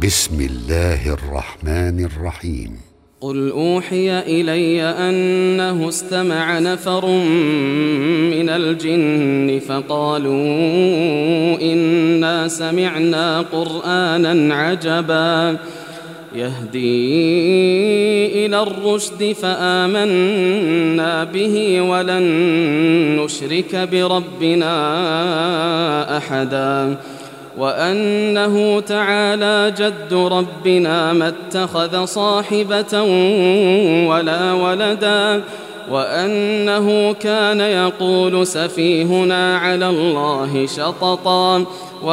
بسم الله الرحمن الرحيم. قل أوحي إلي أنه استمع نفر من الجن فقالوا إنا سمعنا قرآنا عجبا يهدي إلى الرشد فآمنا به ولن نشرك بربنا أحدا وأنه تعالى جد ربنا ما اتخذ صاحبة ولا ولدا وأنه كان يقول سفيهنا على الله شططا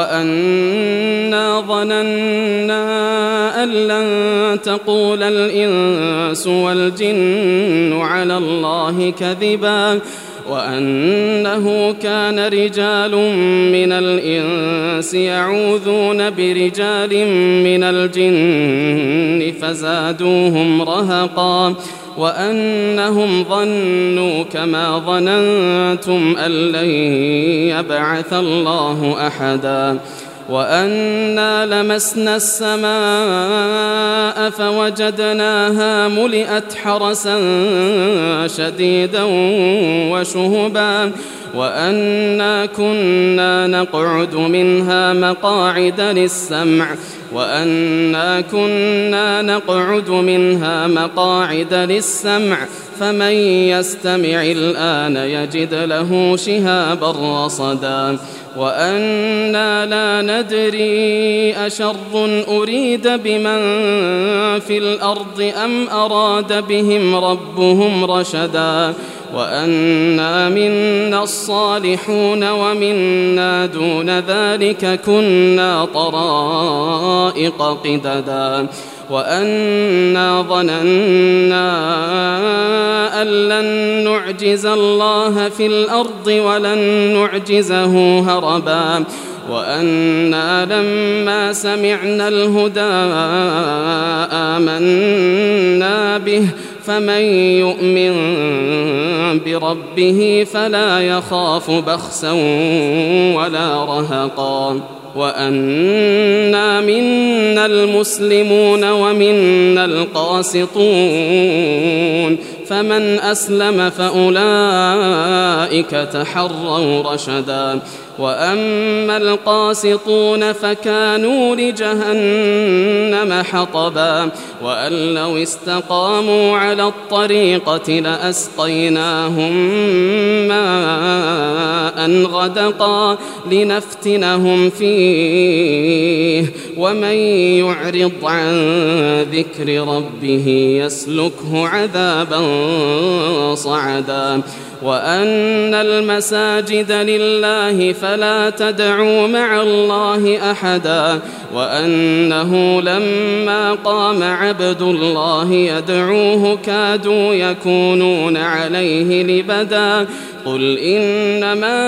وأنا ظننا أن لن تقول الإنس والجن على الله كذبا وأنه كان رجال من الإنس يعوذون برجال من الجن فزادوهم رهقا وأنهم ظنوا كما ظننتم أن لن يبعث الله أحدا وأنا لمسنا السماء فوجدناها ملئت حرسا شديدا وشهبا وأنا كنا نقعد منها مقاعد للسمع فمن يستمع الآن يجد له شهابا رصدا وأنا لا ندري أشر أريد بمن في الأرض أم أراد بهم ربهم رشدا وأنا منا الصالحون ومنا دون ذلك كنا طرائق قددا وأنا ظننا أن لن نعجز الله في الأرض ولن نعجزه هربا وأنا لما سمعنا الهدى آمنا به فمن يؤمن بربه فلا يخاف بخسا ولا رهقا وأنا منا المسلمون ومنا القاسطون فمن أسلم فأولئك تحروا رشدا وأما القاسطون فكانوا لجهنم حطبا وأن لو استقاموا على الطريقة لأسقيناهم ماء غدقا لنفتنهم فيه ومن يعرض عن ذكر ربه يسلكه عذابا صعدا وأن المساجد لله فلا تدعوا مع الله أحدا وأنه لما قام عبد الله يدعوه كادوا يكونون عليه لبدا قل إنما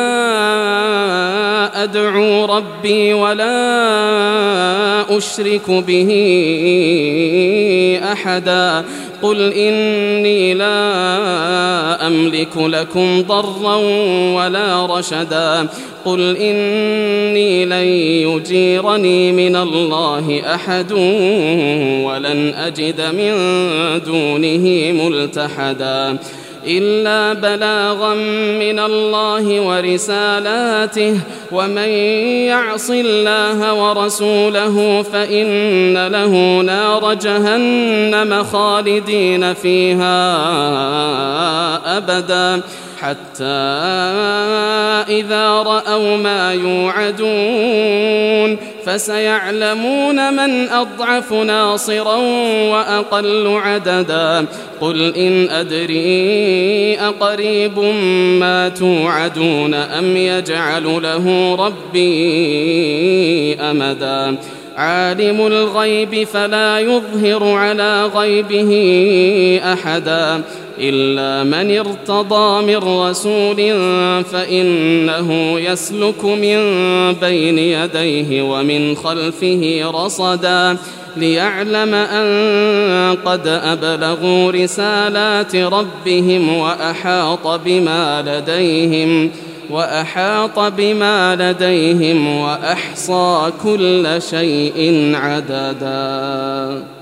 أدعو ربي ولا أشرك به أحدا قل إني لا أملك لكم ضرا ولا رشدا قل إني لن يجيرني من الله أحد ولن أجد من دونه ملتحدا إلا بلاغا من الله ورسالاته ومن يعص الله ورسوله فإن له نار جهنم خالدين فيها أبدا حتى إذا رأوا ما يوعدون فسيعلمون من أضعف ناصرا وأقل عددا قل إن أدري أقريب ما توعدون أم يجعل له ربي أمدا عالم الغيب فلا يظهر على غيبه أحدا إلا من ارتضى من رسول فإنه يسلك من بين يديه ومن خلفه رصدا ليعلم أن قد أبلغوا رسالات ربهم وأحاط بما لديهم وأحاط بما لديهم وأحصى كل شيء عددا.